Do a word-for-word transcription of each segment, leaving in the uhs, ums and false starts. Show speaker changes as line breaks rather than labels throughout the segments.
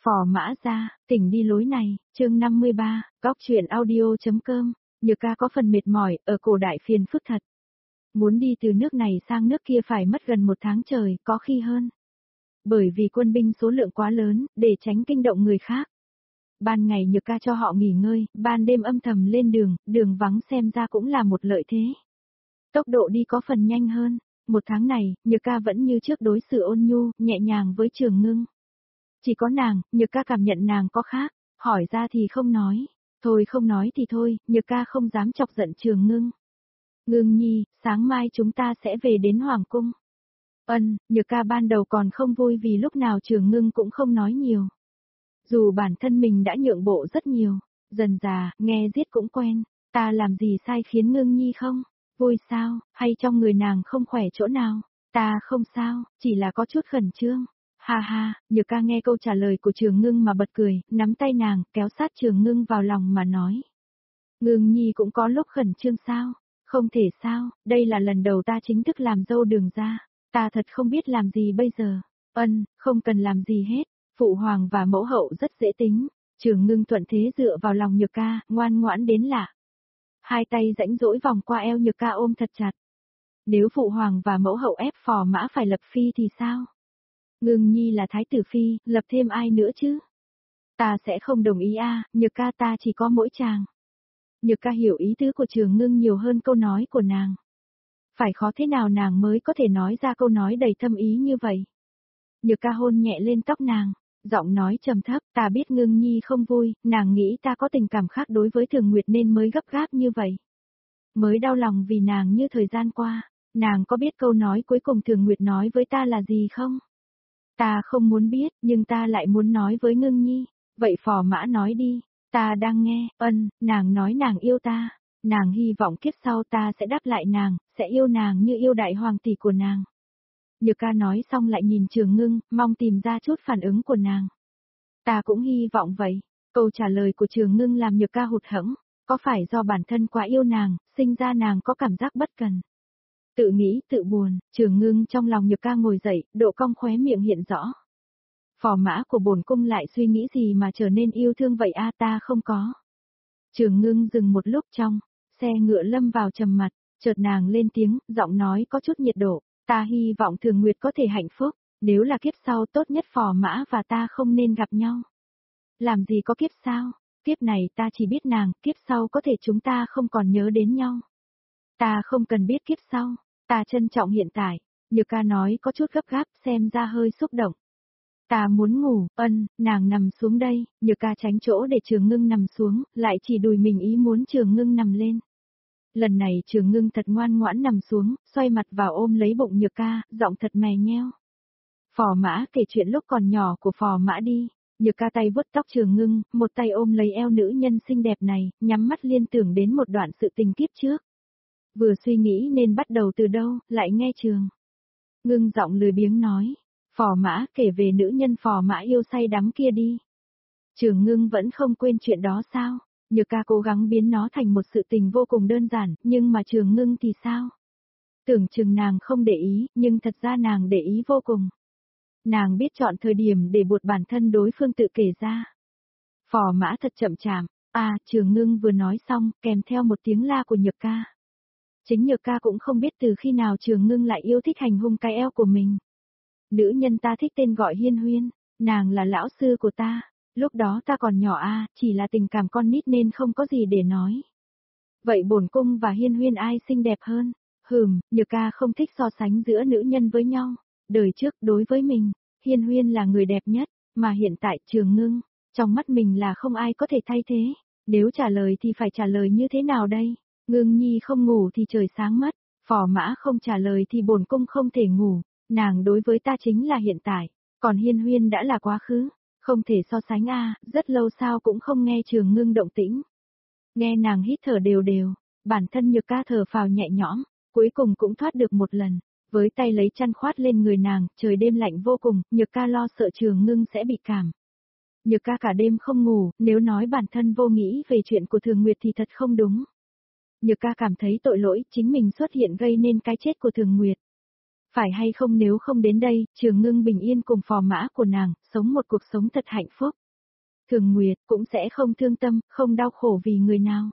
Phò Mã Gia, tỉnh đi lối này, chương năm mươi ba, góc chuyện audio.com, Nhược ca có phần mệt mỏi, ở cổ đại phiền phức thật. Muốn đi từ nước này sang nước kia phải mất gần một tháng trời, có khi hơn. Bởi vì quân binh số lượng quá lớn, để tránh kinh động người khác. Ban ngày Nhược ca cho họ nghỉ ngơi, ban đêm âm thầm lên đường, đường vắng xem ra cũng là một lợi thế. Tốc độ đi có phần nhanh hơn, một tháng này, Nhược ca vẫn như trước đối xử ôn nhu, nhẹ nhàng với Trường Ngưng. Chỉ có nàng, Nhược ca cảm nhận nàng có khác, hỏi ra thì không nói, thôi không nói thì thôi, Nhược ca không dám chọc giận Trường Ngưng. Ngưng nhi, sáng mai chúng ta sẽ về đến Hoàng Cung. Ân, Nhược ca ban đầu còn không vui vì lúc nào Trường Ngưng cũng không nói nhiều. Dù bản thân mình đã nhượng bộ rất nhiều, dần dà, nghe giết cũng quen, ta làm gì sai khiến Ngưng nhi không? Vui sao, hay trong người nàng không khỏe chỗ nào? Ta không sao, chỉ là có chút khẩn trương. Ha ha, Nhược ca nghe câu trả lời của Trường Ngưng mà bật cười, nắm tay nàng, kéo sát Trường Ngưng vào lòng mà nói. Ngưng nhi cũng có lúc khẩn trương sao? Không thể sao, đây là lần đầu ta chính thức làm dâu Đường gia, ta thật không biết làm gì bây giờ. Ân, không cần làm gì hết, phụ hoàng và mẫu hậu rất dễ tính. Trường Ngưng thuận thế dựa vào lòng Nhược ca, ngoan ngoãn đến lạ. Hai tay rãnh rỗi vòng qua eo Nhược ca ôm thật chặt. Nếu phụ hoàng và mẫu hậu ép Phò Mã phải lập phi thì sao? Ngưng nhi là thái tử phi, lập thêm ai nữa chứ? Ta sẽ không đồng ý a, à, Nhược ca ta chỉ có mỗi chàng. Nhược ca hiểu ý tứ của Trường Ngưng nhiều hơn câu nói của nàng. Phải khó thế nào nàng mới có thể nói ra câu nói đầy thâm ý như vậy? Nhược ca hôn nhẹ lên tóc nàng, giọng nói trầm thấp, ta biết Ngưng nhi không vui, nàng nghĩ ta có tình cảm khác đối với Thường Nguyệt nên mới gấp gáp như vậy. Mới đau lòng vì nàng như thời gian qua, nàng có biết câu nói cuối cùng Thường Nguyệt nói với ta là gì không? Ta không muốn biết, nhưng ta lại muốn nói với Ngưng nhi. Vậy Phò Mã nói đi, ta đang nghe. Ân, nàng nói nàng yêu ta, nàng hy vọng kiếp sau ta sẽ đáp lại nàng, sẽ yêu nàng như yêu đại hoàng tỷ của nàng. Nhược ca nói xong lại nhìn Trường Ngưng, mong tìm ra chút phản ứng của nàng. Ta cũng hy vọng vậy. Câu trả lời của Trường Ngưng làm Nhược ca hụt hẫng, có phải do bản thân quá yêu nàng, sinh ra nàng có cảm giác bất cần. Tự nghĩ tự buồn, Trường Ngưng trong lòng Nhược ca ngồi dậy, độ cong khóe miệng hiện rõ. Phò Mã của bổn cung lại suy nghĩ gì mà trở nên yêu thương vậy a, ta không có. Trường Ngưng dừng một lúc trong, xe ngựa lâm vào trầm mặt, chợt nàng lên tiếng, giọng nói có chút nhiệt độ, ta hy vọng Thường Nguyệt có thể hạnh phúc, nếu là kiếp sau tốt nhất Phò Mã và ta không nên gặp nhau. Làm gì có kiếp sau, kiếp này ta chỉ biết nàng, kiếp sau có thể chúng ta không còn nhớ đến nhau. Ta không cần biết kiếp sau, ta trân trọng hiện tại. Nhược ca nói có chút gấp gáp, xem ra hơi xúc động. Ta muốn ngủ. Ân, nàng nằm xuống đây. Nhược ca tránh chỗ để Trường Ngưng nằm xuống, lại chỉ đùi mình ý muốn Trường Ngưng nằm lên. Lần này Trường Ngưng thật ngoan ngoãn nằm xuống, xoay mặt vào ôm lấy bụng Nhược ca, giọng thật mè nheo. Phò Mã kể chuyện lúc còn nhỏ của Phò Mã đi. Nhược ca tay vuốt tóc Trường Ngưng, một tay ôm lấy eo nữ nhân xinh đẹp này, nhắm mắt liên tưởng đến một đoạn sự tình kiếp trước. Vừa suy nghĩ nên bắt đầu từ đâu, lại nghe Trường Ngưng giọng lười biếng nói. Phò Mã kể về nữ nhân Phò Mã yêu say đắm kia đi. Trường Ngưng vẫn không quên chuyện đó sao? Nhược ca cố gắng biến nó thành một sự tình vô cùng đơn giản, nhưng mà Trường Ngưng thì sao? Tưởng chừng nàng không để ý, nhưng thật ra nàng để ý vô cùng. Nàng biết chọn thời điểm để buộc bản thân đối phương tự kể ra. Phò Mã thật chậm chạp, à, Trường Ngưng vừa nói xong, kèm theo một tiếng la của Nhược ca. Chính Nhược ca cũng không biết từ khi nào Trường Ngưng lại yêu thích hành hung cái eo của mình. Nữ nhân ta thích tên gọi Hiên Huyên, nàng là lão sư của ta, lúc đó ta còn nhỏ a, à, chỉ là tình cảm con nít nên không có gì để nói. Vậy bổn cung và Hiên Huyên ai xinh đẹp hơn? Hừm, Nhược ca không thích so sánh giữa nữ nhân với nhau. Đời trước đối với mình, Hiên Huyên là người đẹp nhất, mà hiện tại Trường Ngưng, trong mắt mình là không ai có thể thay thế. Nếu trả lời thì phải trả lời như thế nào đây? Ngưng nhi không ngủ thì trời sáng mất, Phò Mã không trả lời thì bổn cung không thể ngủ. Nàng đối với ta chính là hiện tại, còn Hiên Huyên đã là quá khứ, không thể so sánh a, à, rất lâu sao cũng không nghe Trường Ngưng động tĩnh. Nghe nàng hít thở đều đều, bản thân Nhược ca thở phào nhẹ nhõm, cuối cùng cũng thoát được một lần, với tay lấy chăn khoát lên người nàng, trời đêm lạnh vô cùng, Nhược ca lo sợ Trường Ngưng sẽ bị cảm. Nhược ca cả đêm không ngủ, nếu nói bản thân vô nghĩ về chuyện của Thường Nguyệt thì thật không đúng. Nhược ca cảm thấy tội lỗi, chính mình xuất hiện gây nên cái chết của Thường Nguyệt. Phải hay không nếu không đến đây, Trường Ngưng bình yên cùng phò mã của nàng, sống một cuộc sống thật hạnh phúc. Thường Nguyệt cũng sẽ không thương tâm, không đau khổ vì người nào.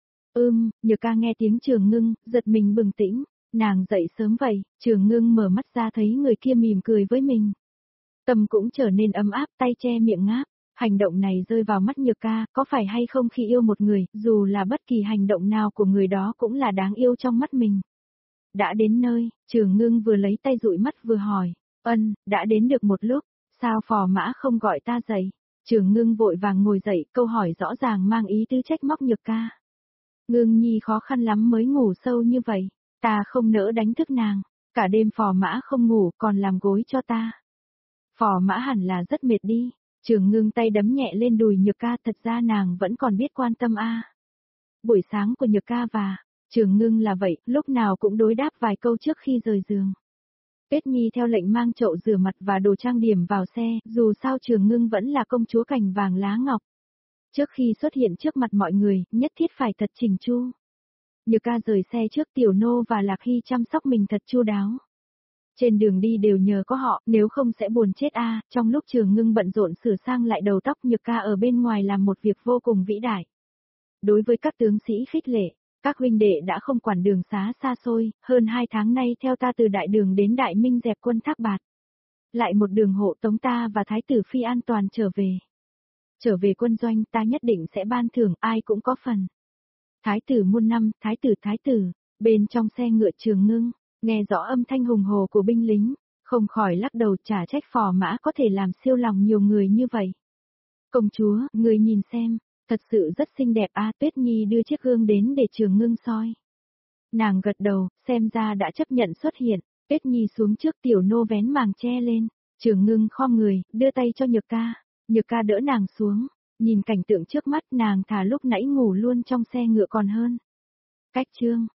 Ưm, Nhược Ca nghe tiếng Trường Ngưng, giật mình bừng tỉnh, nàng dậy sớm vậy, Trường Ngưng mở mắt ra thấy người kia mỉm cười với mình. Tâm cũng trở nên ấm áp, tay che miệng ngáp. Hành động này rơi vào mắt Nhược Ca, có phải hay không khi yêu một người, dù là bất kỳ hành động nào của người đó cũng là đáng yêu trong mắt mình. Đã đến nơi, Trường Ngưng vừa lấy tay dụi mắt vừa hỏi, ân, đã đến được một lúc, sao phò mã không gọi ta dậy? Trường Ngưng vội vàng ngồi dậy, câu hỏi rõ ràng mang ý tứ trách móc Nhược Ca. Ngưng nhi khó khăn lắm mới ngủ sâu như vậy, ta không nỡ đánh thức nàng, cả đêm phò mã không ngủ còn làm gối cho ta. Phò mã hẳn là rất mệt đi. Trường Ngưng tay đấm nhẹ lên đùi Nhược Ca, thật ra nàng vẫn còn biết quan tâm a. Buổi sáng của Nhược Ca và Trường Ngưng là vậy, lúc nào cũng đối đáp vài câu trước khi rời giường. Kết Nhi theo lệnh mang chậu rửa mặt và đồ trang điểm vào xe, dù sao Trường Ngưng vẫn là công chúa cành vàng lá ngọc. Trước khi xuất hiện trước mặt mọi người, nhất thiết phải thật chỉnh chu. Nhược Ca rời xe trước, Tiểu Nô và Lạc Hy chăm sóc mình thật chu đáo. Trên đường đi đều nhờ có họ, nếu không sẽ buồn chết a. Trong lúc Trường Ngưng bận rộn sửa sang lại đầu tóc, Nhược Ca ở bên ngoài làm một việc vô cùng vĩ đại. Đối với các tướng sĩ khích lệ, các huynh đệ đã không quản đường xá xa xôi, hơn hai tháng nay theo ta từ đại đường đến đại minh dẹp quân Thác Bạt. Lại một đường hộ tống ta và thái tử phi an toàn trở về. Trở về quân doanh ta nhất định sẽ ban thưởng, ai cũng có phần. Thái tử muôn năm, thái tử thái tử, bên trong xe ngựa Trường Ngưng, nghe rõ âm thanh hùng hồ của binh lính, không khỏi lắc đầu, chả trách phò mã có thể làm siêu lòng nhiều người như vậy. Công chúa, người nhìn xem, thật sự rất xinh đẹp a. Tuyết Nhi đưa chiếc gương đến để Trường Ngưng soi. Nàng gật đầu, xem ra đã chấp nhận xuất hiện. Tuyết Nhi xuống trước, Tiểu Nô vén màng che lên. Trường Ngưng khom người, đưa tay cho Nhược Ca. Nhược Ca đỡ nàng xuống, nhìn cảnh tượng trước mắt, nàng thà lúc nãy ngủ luôn trong xe ngựa còn hơn. Cách chương